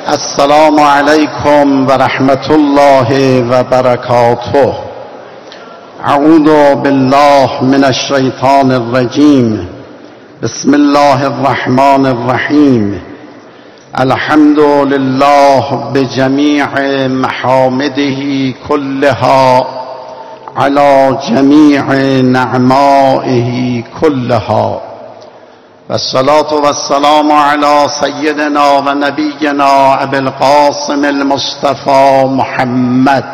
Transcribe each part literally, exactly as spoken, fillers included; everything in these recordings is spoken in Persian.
السلام علیکم و رحمت الله و برکاته. اعوذ بالله من الشیطان الرجیم. بسم الله الرحمن الرحیم. الحمد لله بجمیع محامده كلها على جمیع نعمائه كلها. والصلاة والسلام على سيدنا و نبينا ابي القاسم المصطفى محمد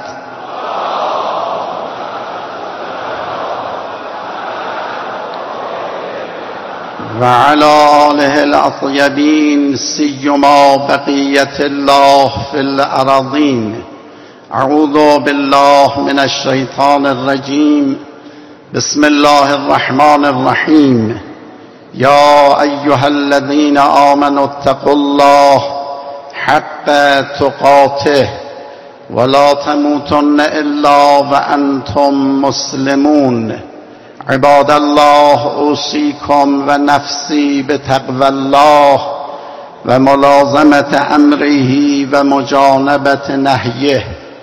وعلى آله الأطيبين سيما بقية الله في الأراضين. أعوذ بالله من الشيطان الرجيم. بسم الله الرحمن الرحيم. يا أيها الذين آمنوا اتقوا الله حق تقاته ولا تموتن إلا وأنتم مسلمون. عباد الله أوصيكم ونفسي بتقوى الله وملازمة أمره ومجانبة نهيه.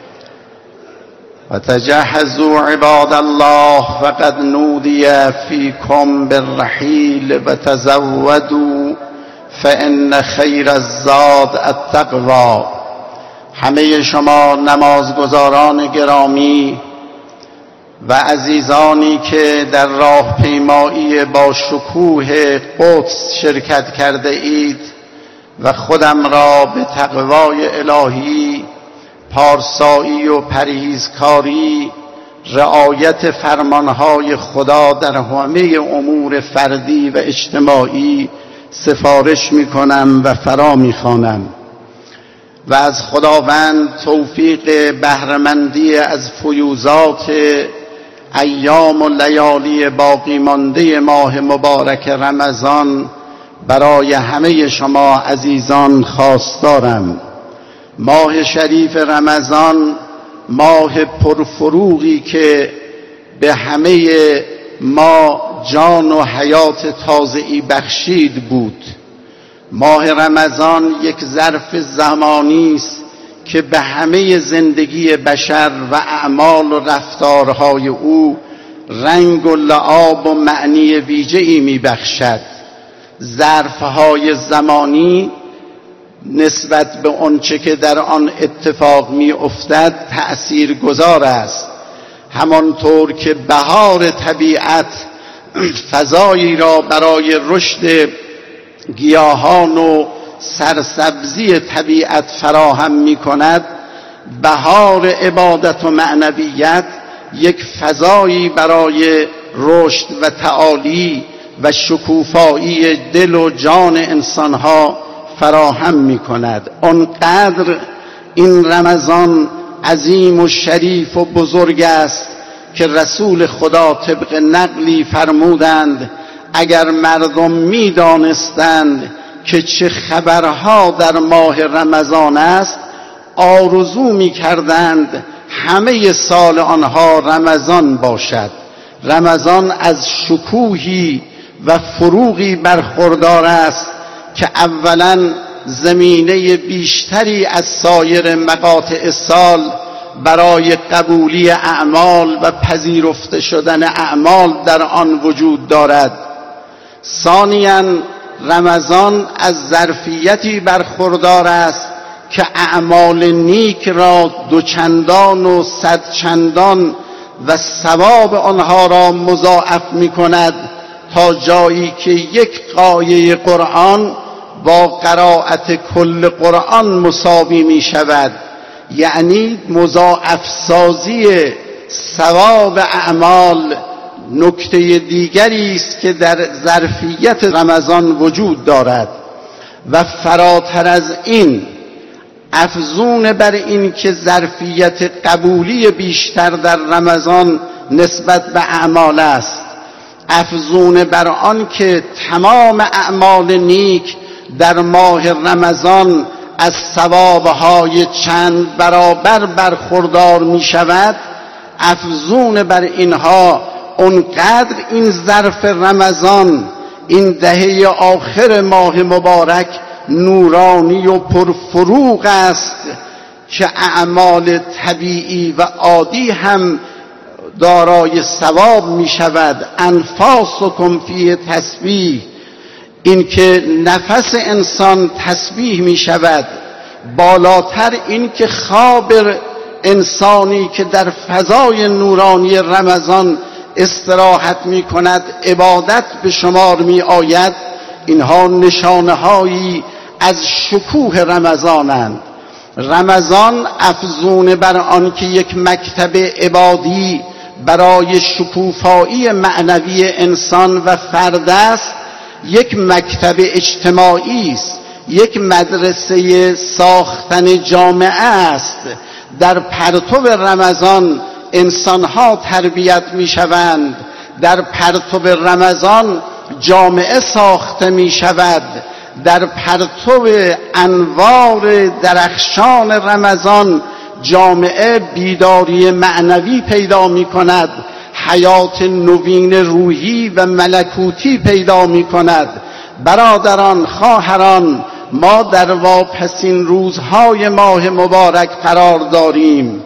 وتجهزوا عباد الله فقد نودي فيكم بالرحيل وتزودوا فإن خير الزاد التقوى. همه شما نمازگزاران گرامی و عزیزانی که در راه پیمایی با شکوه قدس شرکت کرده اید و خودم را به تقوای الهی، پارسایی و پرهیزکاری، رعایت فرمانهای خدا در همه امور فردی و اجتماعی سفارش می کنم و فرا می خوانم و از خداوند توفیق بهره‌مندی از فیوضات ایام و لیالی باقی مانده ماه مبارک رمضان برای همه شما عزیزان خواستارم. ماه شریف رمضان ماه پرفروغی که به همه ما جان و حیات تازه‌ای بخشید بود. ماه رمضان یک ظرف زمانی است که به همه زندگی بشر و اعمال و رفتارهای او رنگ و لعاب و معنی ویژه‌ای می‌بخشد. ظرف‌های زمانی نسبت به آنچه که در آن اتفاق می‌افتد تأثیرگذار است. همانطور که بهار طبیعت فضایی را برای رشد گیاهان و سرسبزی طبیعت فراهم می‌کند، بهار عبادت و معنویت یک فضایی برای رشد و تعالی و شکوفایی دل و جان انسانها فراهم می کند. آنقدر این رمضان عظیم و شریف و بزرگ است که رسول خدا طبق نقلی فرمودند اگر مردم می دانستند که چه خبرها در ماه رمضان است، آرزو می کردند همه سال آنها رمضان باشد. رمضان از شکوهی و فروغی برخوردار است که اولا زمینه بیشتری از سایر مقاطع سال برای قبولی اعمال و پذیرفته شدن اعمال در آن وجود دارد. ثانیاً رمضان از ظرفیتی برخوردار است که اعمال نیک را دوچندان و صدچندان و ثواب آنها را مضاعف می کند تا جایی که یک آیه قرآن با قرائت کل قرآن مساوی می شود. یعنی مضاعف سازی ثواب اعمال نکته دیگری است که در ظرفیت رمضان وجود دارد. و فراتر از این، افزون بر این که ظرفیت قبولی بیشتر در رمضان نسبت به اعمال است، افزون بر آن که تمام اعمال نیک در ماه رمضان از ثوابهای چند برابر برخوردار می شود، افزون بر اینها اونقدر این ظرف رمضان، این دهه آخر ماه مبارک نورانی و پرفروغ است که اعمال طبیعی و عادی هم دارای ثواب می شود. انفاسکم فیه تسبیح، این که نفس انسان تسبیح می شود. بالاتر این که خواب انسانی که در فضای نورانی رمضان استراحت می کند عبادت به شمار می آید. اینها نشانه هایی از شکوه رمضانند. رمضان افزون بر آن که یک مکتب عبادی برای شکوفایی معنوی انسان و فرد است، یک مکتب اجتماعی است، یک مدرسه ساختن جامعه است. در پرتو رمضان انسانها تربیت می شوند، در پرتو رمضان جامعه ساخته می شود، در پرتو انوار درخشان رمضان جامعه بیداری معنوی پیدا می کند، حیات نوین روحی و ملکوتی پیدا می کند. برادران، خواهران، ما در واپسین روزهای ماه مبارک قرار داریم.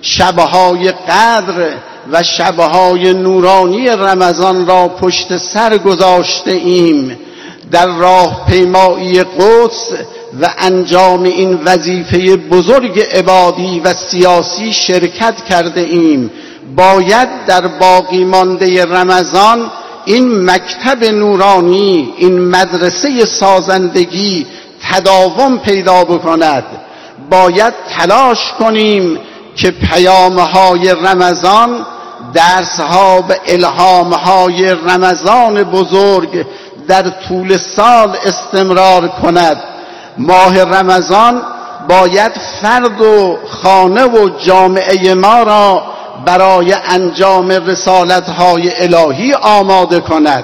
شبهای قدر و شبهای نورانی رمضان را پشت سر گذاشته ایم. در راه پیمایی قدس و انجام این وظیفه بزرگ عبادی و سیاسی شرکت کرده ایم. باید در باقی مانده رمضان این مکتب نورانی، این مدرسه سازندگی تداوم پیدا بکند. باید تلاش کنیم که پیامهای رمضان، درسها و الهامهای رمضان بزرگ در طول سال استمرار کند. ماه رمضان باید فرد و خانه و جامعه ما را برای انجام رسالت‌های الهی آماده کند.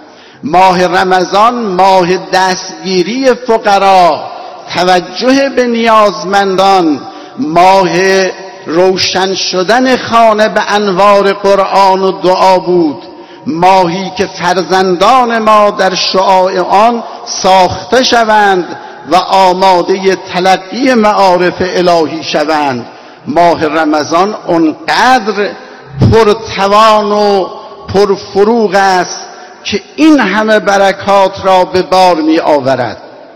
ماه رمضان ماه دستگیری فقرا، توجه به نیازمندان، ماه روشن شدن خانه به انوار قرآن و دعا بود. ماهی که فرزندان ما در شعاع آن ساخته شوند و آماده تلقی معارف الهی شوند. ماه رمضان اونقدر پرتوان و پرفروغ است که این همه برکات را به بار می آورد.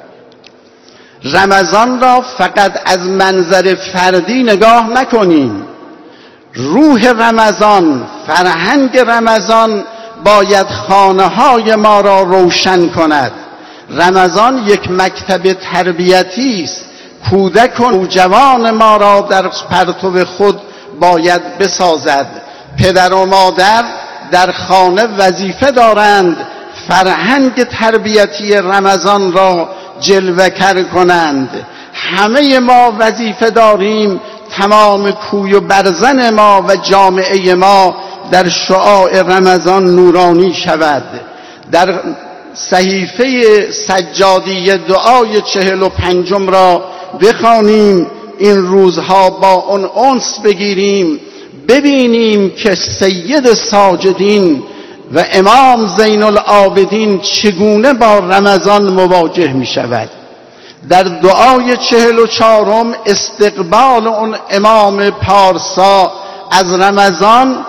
رمضان را فقط از منظر فردی نگاه نکنیم. روح رمضان، فرهنگ رمضان باید خانه های ما را روشن کند. رمضان یک مکتب تربیتی است. کودک و نوجوان ما را در پرتو خود باید بسازد. پدر و مادر در خانه وظیفه دارند فرهنگ تربیتی رمضان را جلوه‌گر کنند. همه ما وظیفه داریم تمام کوی و برزن ما و جامعه ما در شعاع رمضان نورانی شود. در صحیفه سجادی دعای چهل و پنجم را بخوانیم، این روزها با اون انس بگیریم، ببینیم که سید ساجدین و امام زین العابدین چگونه با رمضان مواجه می شود. در دعای چهل و چهارم استقبال اون امام پارسا از رمضان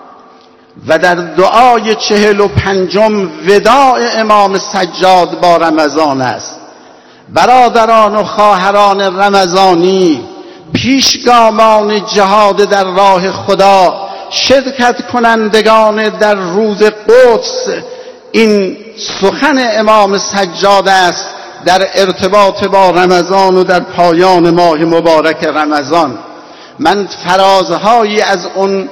و در دعای چهل و پنجم وداع امام سجاد با رمضان است. برادران و خواهران رمضانی، پیشگامان جهاد در راه خدا، شرکت کنندگان در روز قدس، این سخن امام سجاد است در ارتباط با رمضان و در پایان ماه مبارک رمضان. من فرازهایی از اون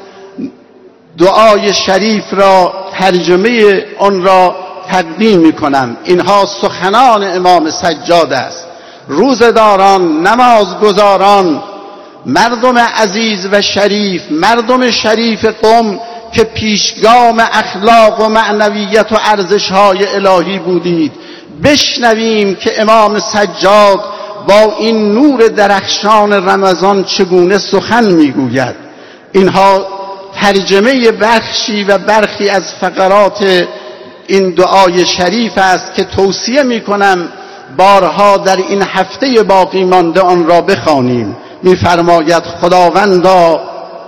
دعای شریف را، ترجمه آن را تقدیم می کنم. اینها سخنان امام سجاد است. روزداران، نمازگزاران، مردم عزیز و شریف، مردم شریف قم که پیشگام اخلاق و معنویت و ارزش‌های الهی بودید، بشنویم که امام سجاد با این نور درخشان رمضان چگونه سخن میگوید. اینها ترجمه بخشی و برخی از فقرات این دعای شریف است که توصیه میکنم بارها در این هفته باقی مانده آن را بخوانیم. می‌فرماید خداوندا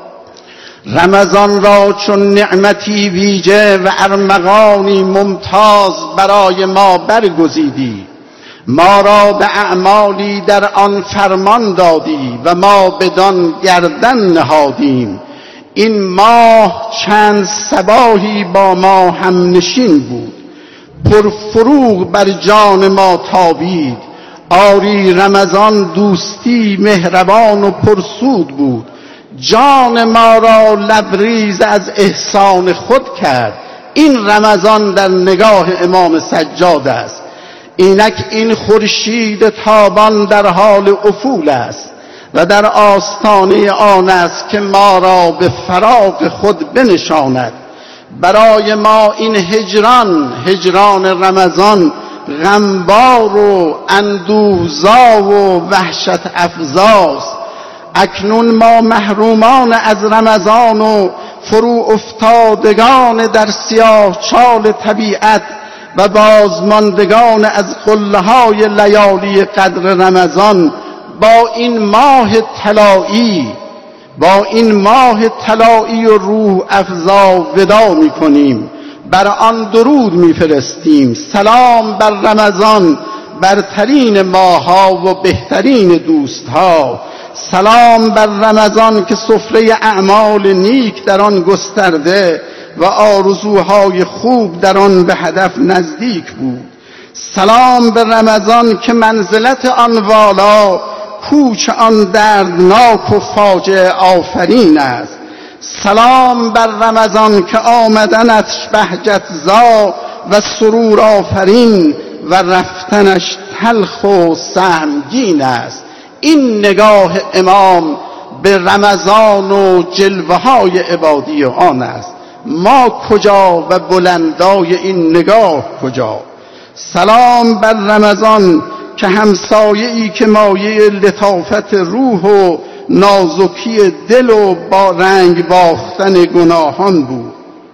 رمضان را چون نعمتی ویژه و ارمغانی ممتاز برای ما برگزیدی، ما را به اعمالی در آن فرمان دادی و ما بدان گردن نهادیم. این ماه چند صباحی با ما هم نشین بود، پرفروغ بر جان ما تابید. آری رمضان دوستی مهربان و پرسود بود، جان ما را لبریز از احسان خود کرد. این رمضان در نگاه امام سجاد است. اینک این خورشید تابان در حال افول است و در آستانه آن است که ما را به فراق خود بنشاند. برای ما این هجران هجران رمضان غمبار و اندوهزا و وحشت افزاست. اکنون ما محرومان از رمضان و فرو افتادگان در سیاه چال طبیعت و بازماندگان از قله‌های لیالی قدر رمضان با این ماه طلایی با این ماه طلایی و روح افزا ودا می‌کنیم. بر آن درود می‌فرستیم. سلام بر رمضان، برترین ماه‌ها و بهترین دوست‌ها. سلام بر رمضان که سفره اعمال نیک در آن گسترده و آرزوهای خوب در آن به هدف نزدیک بود. سلام به رمضان که منزلت آن والا، کوچ آن دردناک و فاجعه آفرین است. سلام بر رمضان که آمدنش بهجت زا و سرور آفرین و رفتنش تلخ و سهمگین است. این نگاه امام به رمضان و جلوه های عبادی آن است. ما کجا و بلندای این نگاه کجا؟ سلام بر رمضان که همسایه‌ای که مایه لطافت روح و نازکی دل و با رنگ باختن گناهان بود.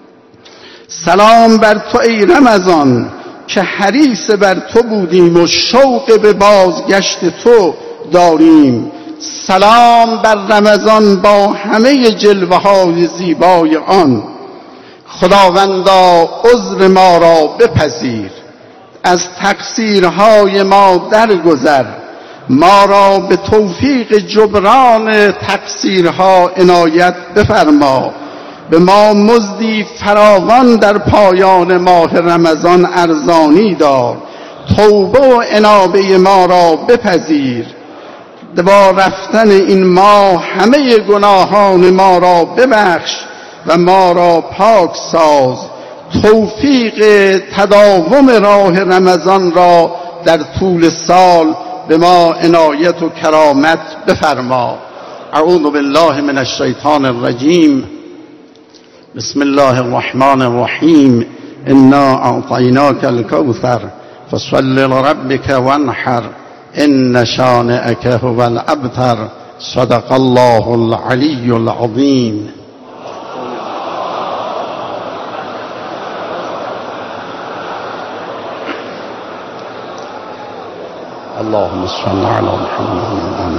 سلام بر تو ای رمضان که حریص بر تو بودیم و شوق به بازگشت تو داریم. سلام بر رمضان با همه جلوه های زیبای آن. خداوندا عذر ما را بپذیر، از تقصیرهای ما درگذر، ما را به توفیق جبران تقصیرها عنایت بفرما. به ما مزدی فراوان در پایان ماه رمضان ارزانی دار. توبه و انابه ما را بپذیر. با رفتن این ماه همه گناهان ما را ببخش و ما را پاک ساز. توفیق تداوم راه رمضان را در طول سال به ما عنایت و کرامت بفرما. اعوذ بالله من الشیطان الرجیم. بسم الله الرحمن الرحیم. انا اعطیناک الکوثر فصل لربک وانحر ان شانئک هو الابتر. صدق الله العلی العظیم. اللهم صل على محمد.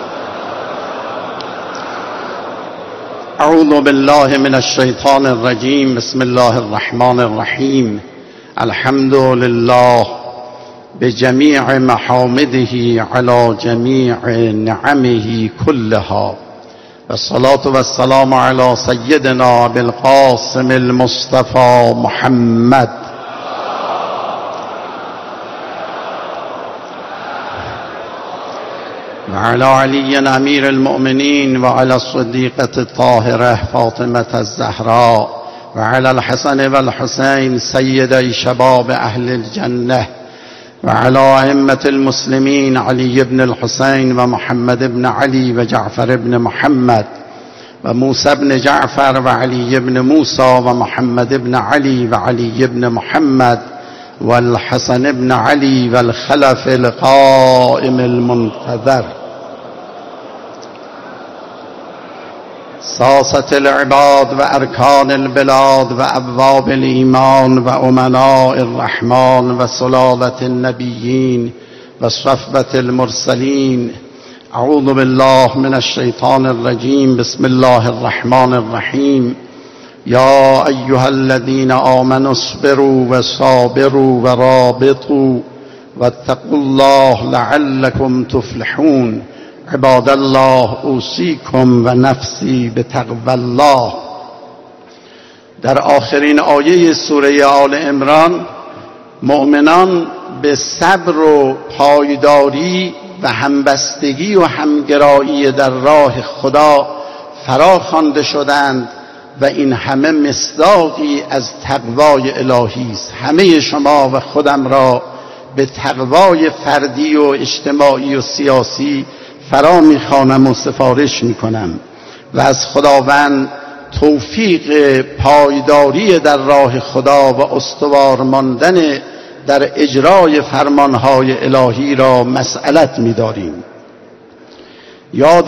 اعوذ بالله من الشیطان الرجیم. بسم الله الرحمن الرحیم. الحمد لله بجمیع محامده على جمیع نعمه كلها والصلاة والسلام على سیدنا بالقاسم المصطفى محمد وعلى علي امير المؤمنين وعلى الصديقة الطاهرة فاطمة الزهراء وعلى الحسن والحسين سيدي شباب اهل الجنة وعلى ائمة المسلمين علي بن الحسين ومحمد بن علي وجعفر بن محمد وموسى بن جعفر وعلي بن موسى ومحمد بن علي وعلي بن محمد والحسن بن علي والخلف القائم المنتظر. ساسة العباد وأركان البلاد وأبواب الإيمان وأمناء الرحمن وسلالة النبيين وصفوة المرسلين. اعوذ بالله من الشیطان الرجیم. بسم الله الرحمن الرحیم. یا ایها الذین آمنوا اصبروا وصابروا ورابطوا واتقوا الله لعلكم تفلحون. عباد الله اوصیکم و نفسی بتقوی الله. در آخرین آیه سوره آل عمران مؤمنان به صبر و پایداری و همبستگی و همگرایی در راه خدا فرا خوانده شدند و این همه مصداقی از تقوای الهی است. همه شما و خودم را به تقوای فردی و اجتماعی و سیاسی فرا میخوانم و سفارش میکنم و از خداوند توفیق پایداری در راه خدا و استوار ماندن در اجرای فرمانهای الهی را مسئلت می‌داریم. یاد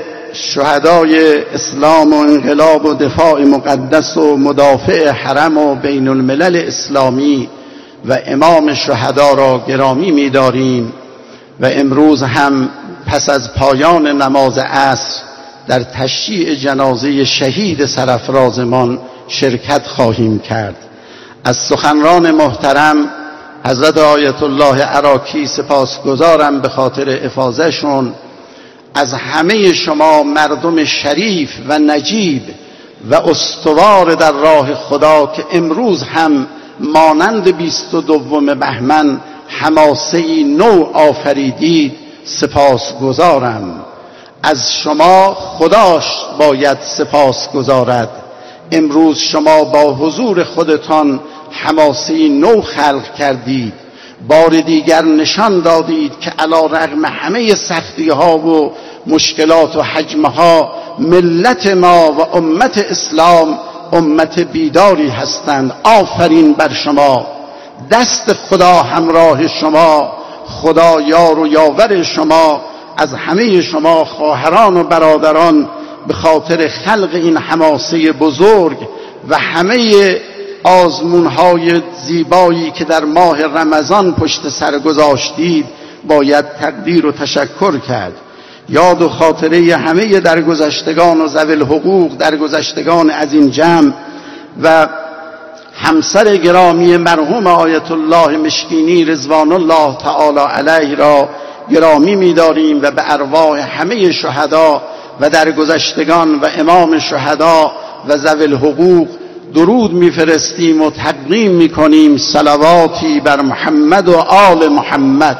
شهدای اسلام و انقلاب و دفاع مقدس و مدافع حرم و بین الملل اسلامی و امام شهدا را گرامی می‌داریم و امروز هم پس از پایان نماز عصر در تشییع جنازه شهید سرافرازمان شرکت خواهیم کرد. از سخنران محترم حضرت آیت الله عراقی سپاسگزارم به خاطر افاضه‌شون. از همه شما مردم شریف و نجیب و استوار در راه خدا که امروز هم مانند بیست و دوم بهمن حماسه‌ای نو آفریدید سپاسگزارم. از شما خداش باید سپاس گذارد. امروز شما با حضور خودتان حماسی نو خلق کردید. بار دیگر نشان دادید که علی رغم همه سختی ها و مشکلات و حجمها ملت ما و امت اسلام امت بیداری هستند. آفرین بر شما. دست خدا همراه شما. خدا یار و یاور شما. از همه شما خواهران و برادران به خاطر خلق این حماسه بزرگ و همه آزمونهای زیبایی که در ماه رمضان پشت سر گذاشتید باید تقدیر و تشکر کرد. یاد و خاطره همه درگذشتگان و ذوی الحقوق درگذشتگان از این جمع و همسر گرامی مرحوم آیت الله مشکینی رضوان الله تعالی علیه را گرامی می‌داریم و به ارواح همه شهدا و درگذشتگان و امام شهدا و ذوی الحقوق درود می‌فرستیم و تقدیم می‌کنیم. صلواتی بر محمد و آل محمد.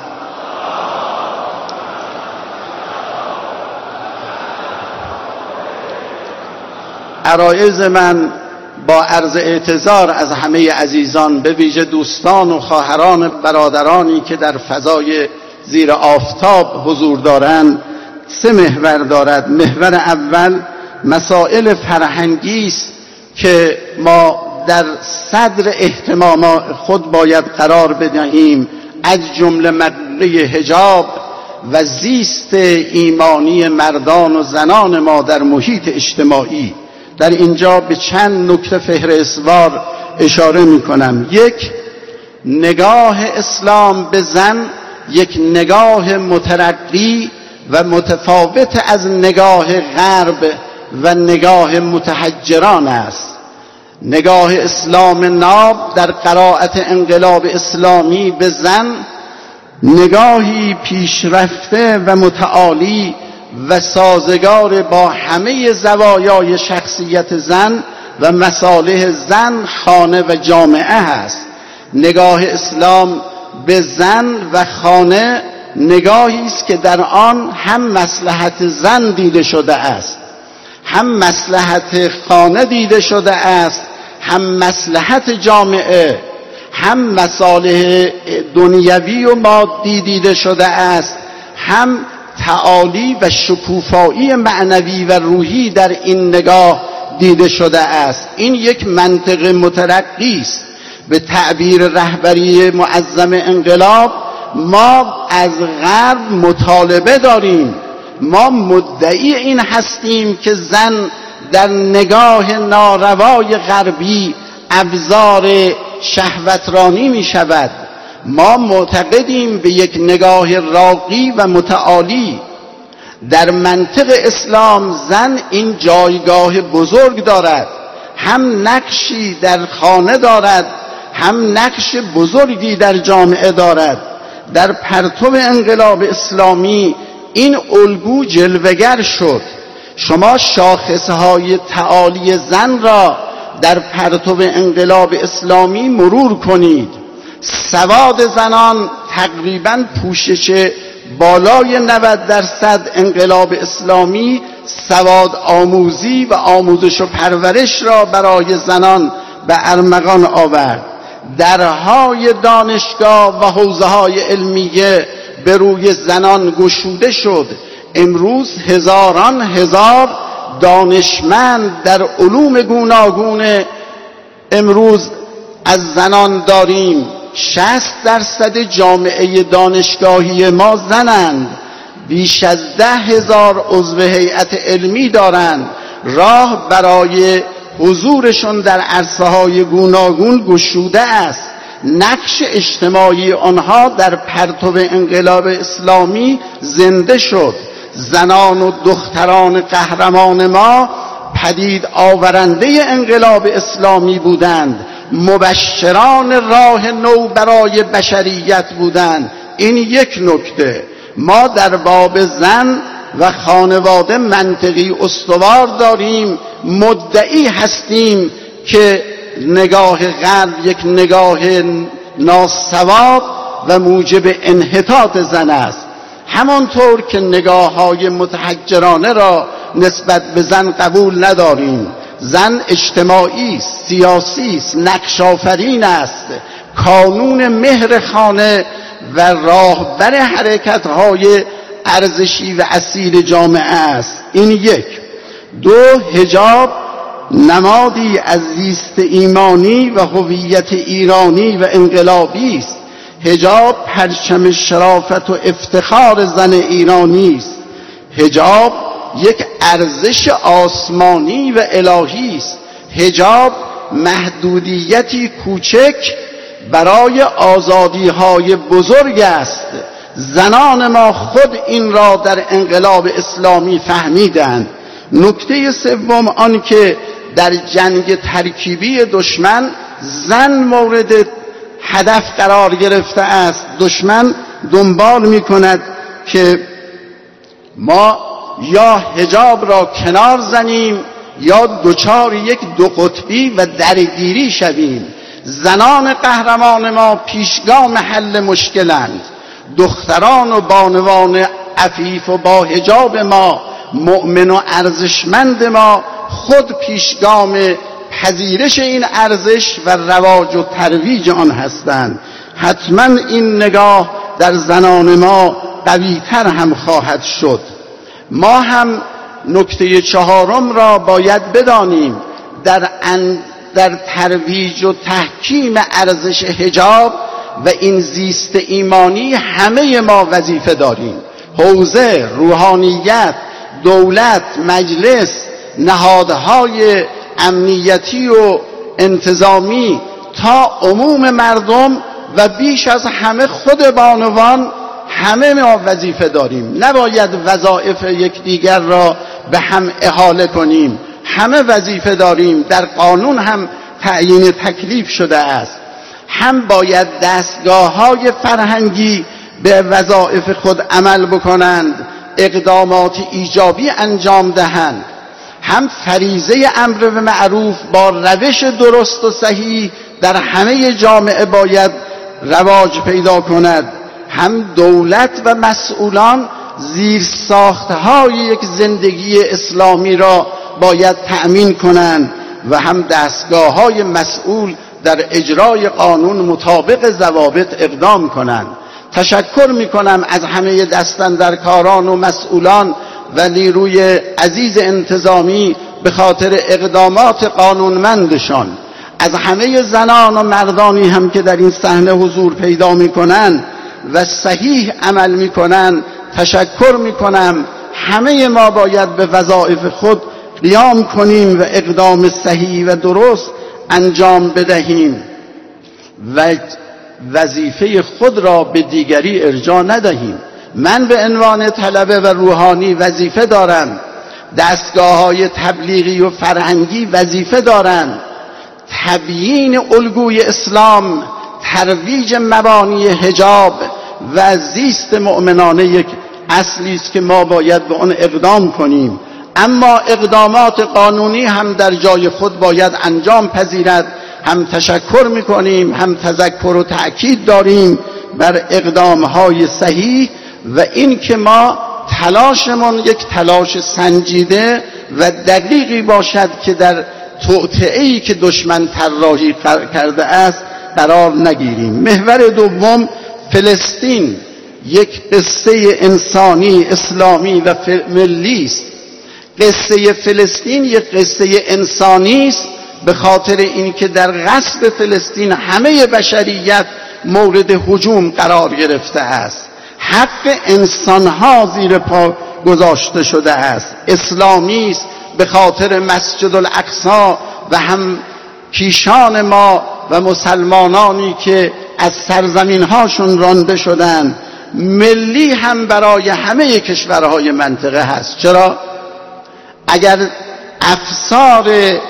عرایض من با عرض اعتذار از همه عزیزان به ویژه دوستان و خواهران برادرانی که در فضای زیر آفتاب حضور دارند سه محور دارد. محور اول مسائل فرهنگی است که ما در صدر اهتمام خود باید قرار بدهیم، از جمله مسئله حجاب و زیست ایمانی مردان و زنان ما در محیط اجتماعی. در اینجا به چند نکته فهرستوار اشاره می کنم. یک، نگاه اسلام به زن یک نگاه مترقی و متفاوت از نگاه غرب و نگاه متحجران است. نگاه اسلام ناب در قرائت انقلاب اسلامی به زن نگاهی پیشرفته و متعالی و سازگار با همه زوایای شخصیت زن و مصالح زن، خانه و جامعه است. نگاه اسلام به زن و خانه نگاهی است که در آن هم مصلحت زن دیده شده است، هم مصلحت خانه دیده شده است، هم مصلحت جامعه، هم مصالح دنیوی و مادی دیده شده است، هم تعالی و شکوفایی معنوی و روحی در این نگاه دیده شده است. این یک منطق مترقی است. به تعبیر رهبری معظم انقلاب ما از غرب مطالبه داریم، ما مدعی این هستیم که زن در نگاه ناروای غربی ابزار شهوترانی می شود ما معتقدیم به یک نگاه راقی و متعالی. در منطق اسلام زن این جایگاه بزرگ دارد، هم نقشی در خانه دارد، هم نقش بزرگی در جامعه دارد. در پرتو انقلاب اسلامی این الگو جلوگر شد. شما شاخصهای تعالی زن را در پرتو انقلاب اسلامی مرور کنید. سواد زنان تقریباً پوشش بالای نود درصد انقلاب اسلامی سواد آموزی و آموزش و پرورش را برای زنان به ارمغان آورد. درهای دانشگاه و حوزه‌های علمیه به روی زنان گشوده شد. امروز هزاران هزار دانشمند در علوم گوناگون امروز از زنان داریم. شصت درصد جامعه دانشگاهی ما زنند. بیش از ده هزار عضو هیئت علمی دارند. راه برای حضورشون در عرصه‌های گوناگون گشوده است. نقش اجتماعی آنها در پرتو انقلاب اسلامی زنده شد. زنان و دختران قهرمان ما پدید آورنده انقلاب اسلامی بودند، مبشران راه نو برای بشریت بودند. این یک نکته. ما در باب زن و خانواده منطقی استوار داریم. مدعی هستیم که نگاه غرب یک نگاه ناسواب و موجب انحطاط زن است. همانطور که نگاه‌های متحجرانه را نسبت به زن قبول نداریم. زن اجتماعی است، سیاسی است، نقش‌آفرین است، کانون مهر خانه و راهبر حرکت‌های ارزشی و اصیل جامعه است. این یک. دو، حجاب نمادی از زیست ایمانی و هویت ایرانی و انقلابی است. حجاب پرچم شرافت و افتخار زن ایرانی است. حجاب یک ارزش آسمانی و الهی است. حجاب محدودیتی کوچک برای آزادی‌های بزرگ است. زنان ما خود این را در انقلاب اسلامی فهمیدند. نکته سوم آن که در جنگ ترکیبی دشمن زن مورد هدف قرار گرفته است. دشمن دنبال می کند که ما یا حجاب را کنار زنیم یا دچار یک دو قطبی و درگیری شویم. زنان قهرمان ما پیشگام حل مشکلند. دختران و بانوان عفیف و با حجاب ما، مؤمن و ارزشمند ما خود پیشگام پذیرش این ارزش و رواج و ترویج آن هستند. حتما این نگاه در زنان ما قوی‌تر هم خواهد شد. ما هم نکته چهارم را باید بدانیم. در ان در ترویج و تحکیم ارزش حجاب و این زیست ایمانی همه ما وظیفه داریم. حوزه، روحانیت، دولت، مجلس، نهادهای امنیتی و انتظامی تا عموم مردم و بیش از همه خود بانوان، همه ما وظیفه داریم. نباید وظایف یکدیگر را به هم احاله کنیم. همه وظیفه داریم. در قانون هم تعیین تکلیف شده است. هم باید دستگاه‌های فرهنگی به وظایف خود عمل بکنند، اقدامات ایجابی انجام دهند. هم فریضه امر به معروف با روش درست و صحیح در همه جامعه باید رواج پیدا کند. هم دولت و مسئولان زیرساختهای یک زندگی اسلامی را باید تأمین کنند و هم دستگاه‌های مسئول در اجرای قانون مطابق ضوابط اقدام کنند. تشکر میکنم از همه دستاندرکاران و مسئولان و نیروی عزیز انتظامی به خاطر اقدامات قانونمندشان. از همه زنان و مردانی هم که در این صحنه حضور پیدا میکنند و صحیح عمل میکنند تشکر میکنم. همه ما باید به وظایف خود قیام کنیم و اقدام صحیح و درست انجام بدهیم و وظیفه خود را به دیگری ارجاع ندهیم. من به عنوان طلبه و روحانی وظیفه دارم، دستگاه‌های تبلیغی و فرهنگی وظیفه دارند، تبیین الگوی اسلام، ترویج مبانی حجاب و زیست مؤمنانه یک اصلی است که ما باید به آن اقدام کنیم. اما اقدامات قانونی هم در جای خود باید انجام پذیرد. هم تشکر میکنیم، هم تذکر و تأکید داریم بر اقدامهای صحیح و این که ما تلاشمون یک تلاش سنجیده و دقیقی باشد که در توطئه‌ای که دشمن طراحی کرده است قرار نگیریم. محور دوم، فلسطین یک قصه انسانی، اسلامی و ملی است. قصه فلسطین یک قصه انسانی است به خاطر اینکه در غصب فلسطین همه بشریت مورد هجوم قرار گرفته است. حق انسانها زیر پا گذاشته شده است. اسلامی است به خاطر مسجد الاقصی و هم کیشان ما و مسلمانانی که از سرزمین‌هاشون رانده شدند. ملی هم برای همه کشورهای منطقه هست. چرا؟ اگر افسار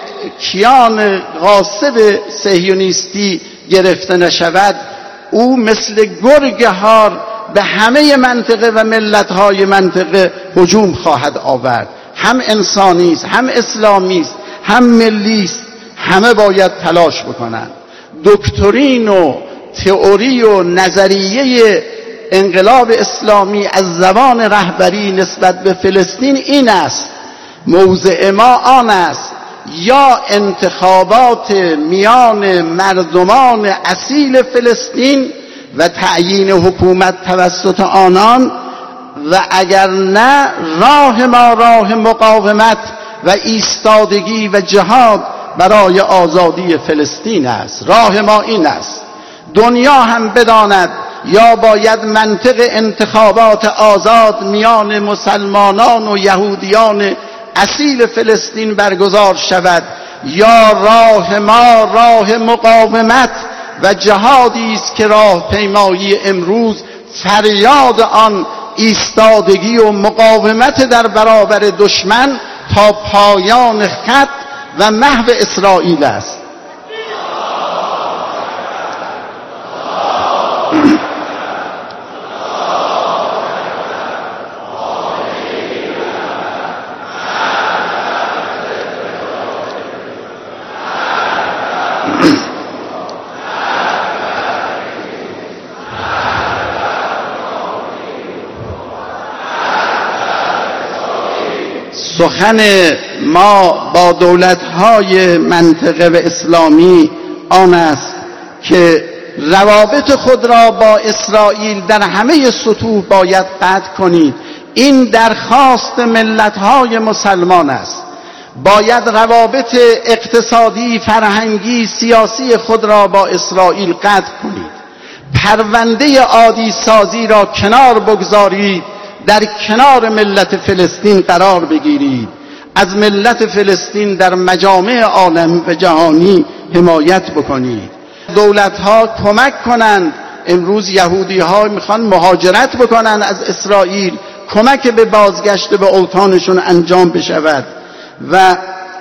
کیان غاصب صهیونیستی گرفته نشود، او مثل گرگ هار به همه منطقه و ملت‌های منطقه هجوم خواهد آورد. هم انسانی است، هم اسلامی است، هم ملی است. همه باید تلاش بکنند. دکترین و تئوری و نظریه انقلاب اسلامی از زبان رهبری نسبت به فلسطین این است: موضع ما آن است یا انتخابات میان مردمان اصیل فلسطین و تعیین حکومت توسط آنان، و اگر نه راه ما راه مقاومت و ایستادگی و جهاد برای آزادی فلسطین است. راه ما این است. دنیا هم بداند یا باید منطق انتخابات آزاد میان مسلمانان و یهودیان اصیل فلسطین برگزار شود، یا راه ما راه مقاومت و جهادی است که راه پیمایی امروز فریاد آن ایستادگی و مقاومت در برابر دشمن تا پایان خط و محو اسرائیل است. سخن ما با دولت‌های منطقه و اسلامی آن است که روابط خود را با اسرائیل در همه سطوح باید قطع کنید. این درخواست ملت‌های مسلمان است. باید روابط اقتصادی، فرهنگی، سیاسی خود را با اسرائیل قطع کنید. پرونده عادی سازی را کنار بگذارید، در کنار ملت فلسطین قرار بگیرید. از ملت فلسطین در مجامع عالمی و جهانی حمایت بکنید. دولت ها کمک کنند. امروز یهودی ها میخوان مهاجرت بکنن از اسرائیل، کمک به بازگشت به اوطانشون انجام بشود. و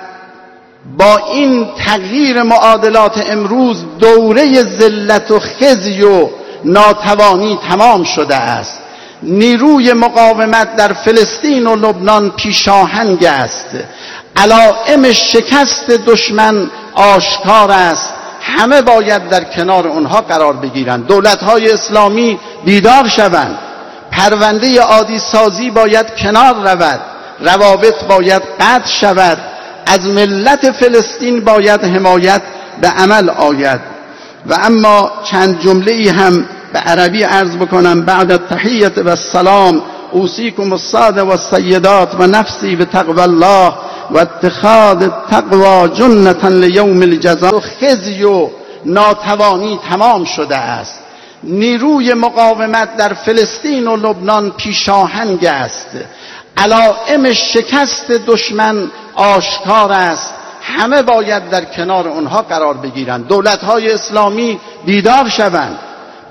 با این تغییر معادلات امروز دوره ذلت و خزی و ناتوانی تمام شده است. نیروی مقاومت در فلسطین و لبنان پیشاهنگ است. علائم شکست دشمن آشکار است. همه باید در کنار اونها قرار بگیرند. دولت‌های اسلامی بیدار شوند. پرونده عادی سازی باید کنار رود. روابط باید قطع شود. از ملت فلسطین باید حمایت به عمل آید. و اما چند جمله‌ای هم به عربی عرض بکنم. بعد التحیت و السلام اوصیکم الساده و السیدات و نفسی به تقوی الله و اتخاذ التقوی جنة لیوم الجزاء. خزی و ناتوانی تمام شده است. نیروی مقاومت در فلسطین و لبنان پیشاهنگ است. علائم شکست دشمن آشکار است. همه باید در کنار اونها قرار بگیرند. دولت‌های اسلامی بیدار شوند.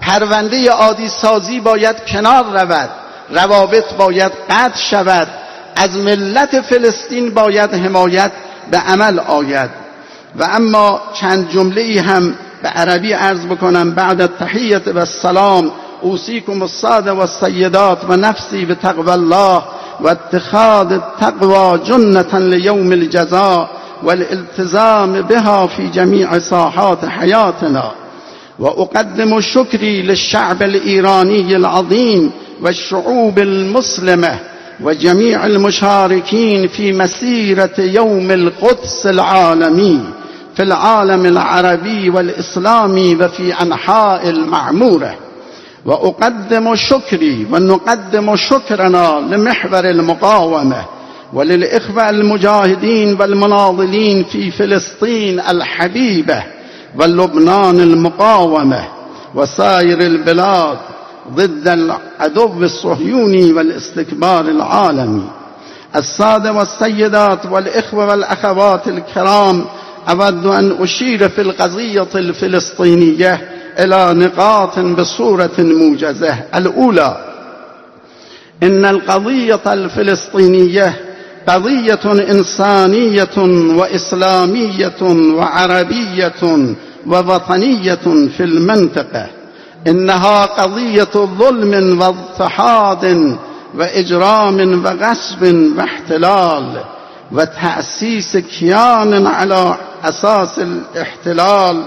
پرونده عادی سازی باید کنار رود، روابط باید قطع شود، از ملت فلسطین باید حمایت به عمل آید. و اما چند جمله ای هم به عربی عرض بکنم. بعد التحیة و السلام اوصیکم الساده و السیدات و نفسی بتقوی الله و اتخاذ التقوى جنة لیوم الجزاء والالتزام بها في جميع ساحات حياتنا. وأقدم شكري للشعب الإيراني العظيم والشعوب المسلمة وجميع المشاركين في مسيرة يوم القدس العالمي في العالم العربي والإسلامي وفي أنحاء المعمورة. وأقدم شكري ونقدم شكرنا لمحور المقاومة وللإخوة المجاهدين والمناضلين في فلسطين الحبيبة ولبنان المقاومة وسائر البلاد ضد العدو الصهيوني والاستكبار العالمي. السادة والسيدات والإخوة والأخوات الكرام، أود أن أشير في القضية الفلسطينية إلى نقاط بصورة موجزة. الأولى، إن القضية الفلسطينية قضية إنسانية وإسلامية وعربية ووطنية في المنطقة. إنها قضية ظلم واضطهاد وإجرام وغصب واحتلال وتأسيس كيان على أساس الاحتلال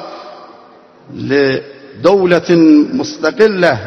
لدولة مستقلة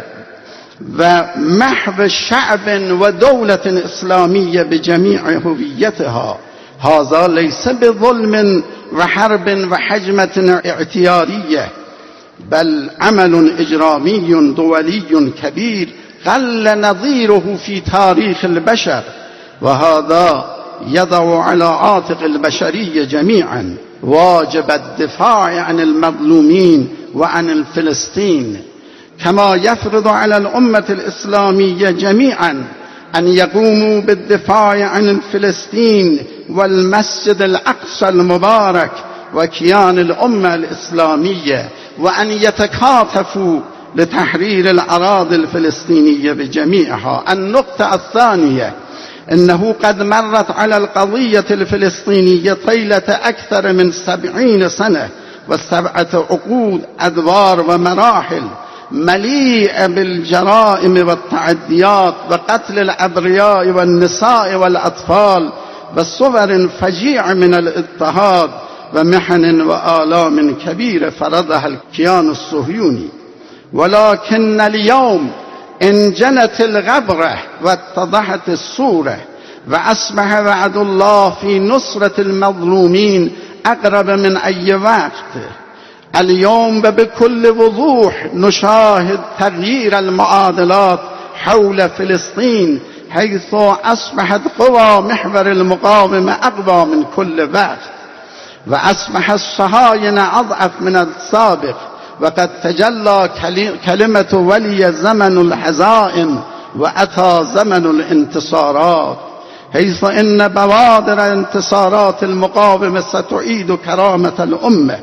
ومحو شعب ودولة إسلامية بجميع هويتها. هذا ليس بظلم وحرب وحجمة اعتيارية، بل عمل إجرامي دولي كبير قل نظيره في تاريخ البشر، وهذا يضع على عاتق البشرية جميعا واجب الدفاع عن المظلومين وعن الفلسطين، كما يفرض على الأمة الإسلامية جميعا أن يقوموا بالدفاع عن فلسطين والمسجد الأقصى المبارك وكيان الأمة الإسلامية، وأن يتكاتفوا لتحرير الأراضي الفلسطينية بجميعها. النقطة الثانية، إنه قد مرت على القضية الفلسطينية طيلة أكثر من سبعين سنة وسبعة عقود أدوار ومراحل مليئة بالجرائم والتعديات وقتل الأبرياء والنساء والأطفال بصور فجيعة من الاضطهاد ومحن وآلام كبيرة فرضها الكيان الصهيوني. ولكن اليوم انجنت الغبرة واتضحت الصورة، وأصبح وعد الله في نصرة المظلومين أقرب من أي وقت. اليوم بكل وضوح نشاهد تغيير المعادلات حول فلسطين، حيث أصبحت قوى محور المقاومة أقوى من كل وقت، وأصبح الصهاينة أضعف من السابق، وقد تجلى كلمة ولي زمن الحزائم وأتى زمن الانتصارات، حيث إن بوادر انتصارات المقاومة ستعيد كرامة الأمة،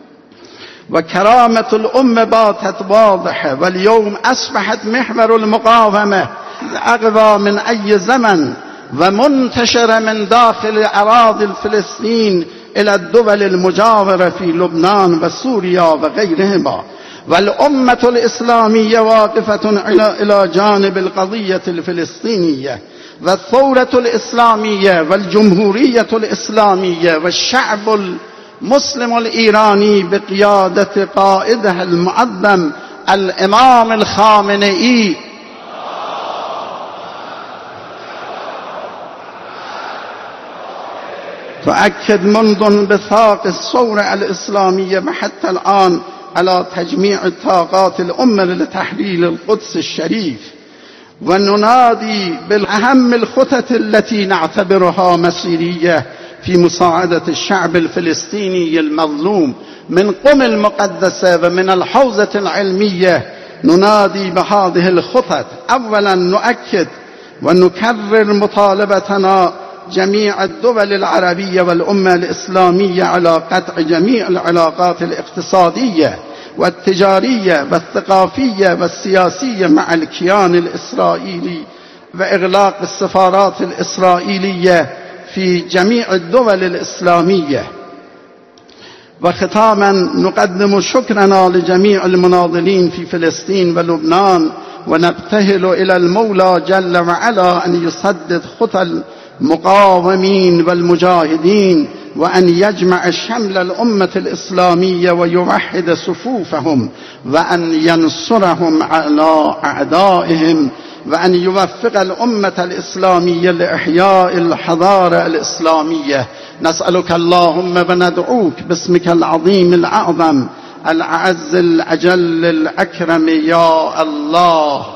وكرامة الأمة باتت واضحة. واليوم أصبحت محور المقاومة أقوى من أي زمن ومنتشرة من داخل أراضي فلسطين إلى الدول المجاورة في لبنان وسوريا وغيرهما. والأمة الإسلامية واقفة إلى جانب القضية الفلسطينية، والثورة الإسلامية والجمهورية الإسلامية والشعب المسلم الإيراني بقيادة قائدها المعظم الإمام الخامنئي تؤكد منذ انبثاق الثورة الإسلامية وحتى الآن على تجميع طاقات الأمة لتحرير القدس الشريف. وننادي بالأهم الخطط التي نعتبرها مسيرية في مساعدة الشعب الفلسطيني المظلوم من قم المقدسة ومن الحوزة العلمية. ننادي بهذه الخطط. أولا، نؤكد ونكرر مطالبتنا جميع الدول العربية والأمة الإسلامية على قطع جميع العلاقات الاقتصادية والتجارية والثقافية والسياسية مع الكيان الإسرائيلي وإغلاق السفارات الإسرائيلية في جميع الدول الإسلامية. وختاما نقدم شكرنا لجميع المناضلين في فلسطين ولبنان، ونبتهل إلى المولى جل وعلا أن يسدد خطى المقاومين والمجاهدين، وأن يجمع شمل الأمة الإسلامية ويوحد صفوفهم، وأن ينصرهم على أعدائهم، وأن يوفق الأمة الإسلامية لإحياء الحضارة الإسلامية. نسألك اللهم وندعوك باسمك العظيم الأعظم الأعز الأجل الأكرم يا الله.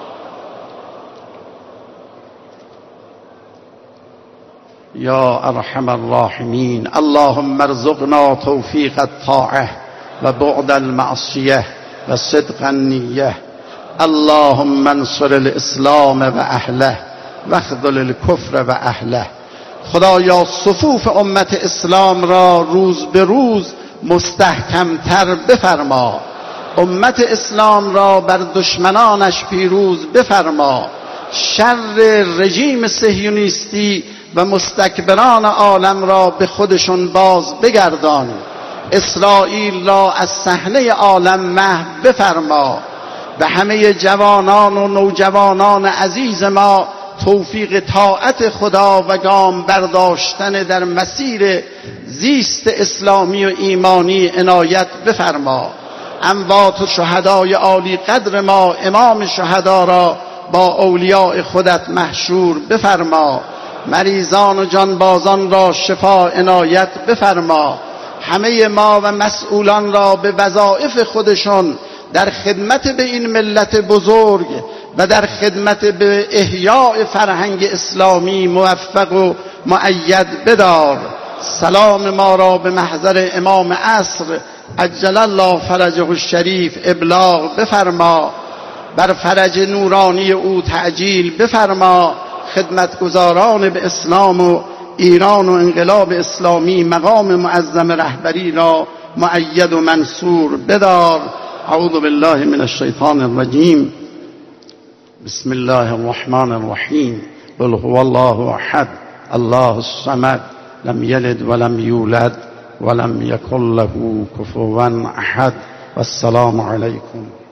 يا أرحم الراحمين، اللهم ارزقنا توفيق الطاعة وبعد المعصية وصدق النية. اللهم انصر الإسلام وأهله واخذل الكفر وأهله. خدایا صفوف امت اسلام را روز به روز مستحکمتر بفرما، امت اسلام را بر دشمنانش پیروز بفرما، شر رژیم صهیونیستی و مستکبران عالم را به خودشون باز بگردان، اسرائیل را از صحنه عالم محو بفرما. به همه جوانان و نوجوانان عزیز ما توفیق طاعت خدا و گام برداشتن در مسیر زیست اسلامی و ایمانی عنایت بفرما. اموات شهدای عالی قدر ما امام شهدا را با اولیاء خودت محشور بفرما. مریضان و جانبازان را شفا عنایت بفرما. همه ما و مسئولان را به وظایف خودشون در خدمت به این ملت بزرگ و در خدمت به احیاء فرهنگ اسلامی موفق و مؤید بدار. سلام ما را به محضر امام عصر عجل الله فرجه الشریف ابلاغ بفرما. بر فرج نورانی او تعجیل بفرما. خدمتگزاران به اسلام و ایران و انقلاب اسلامی مقام معظم رهبری را مؤید و منصور بدار. اعوذ بالله من الشیطان الرجیم. بسم الله الرحمن الرحیم. قل هو الله احد الله الصمد لم یلد ولم یولد ولم یکن له کفوا احد. والسلام علیکم.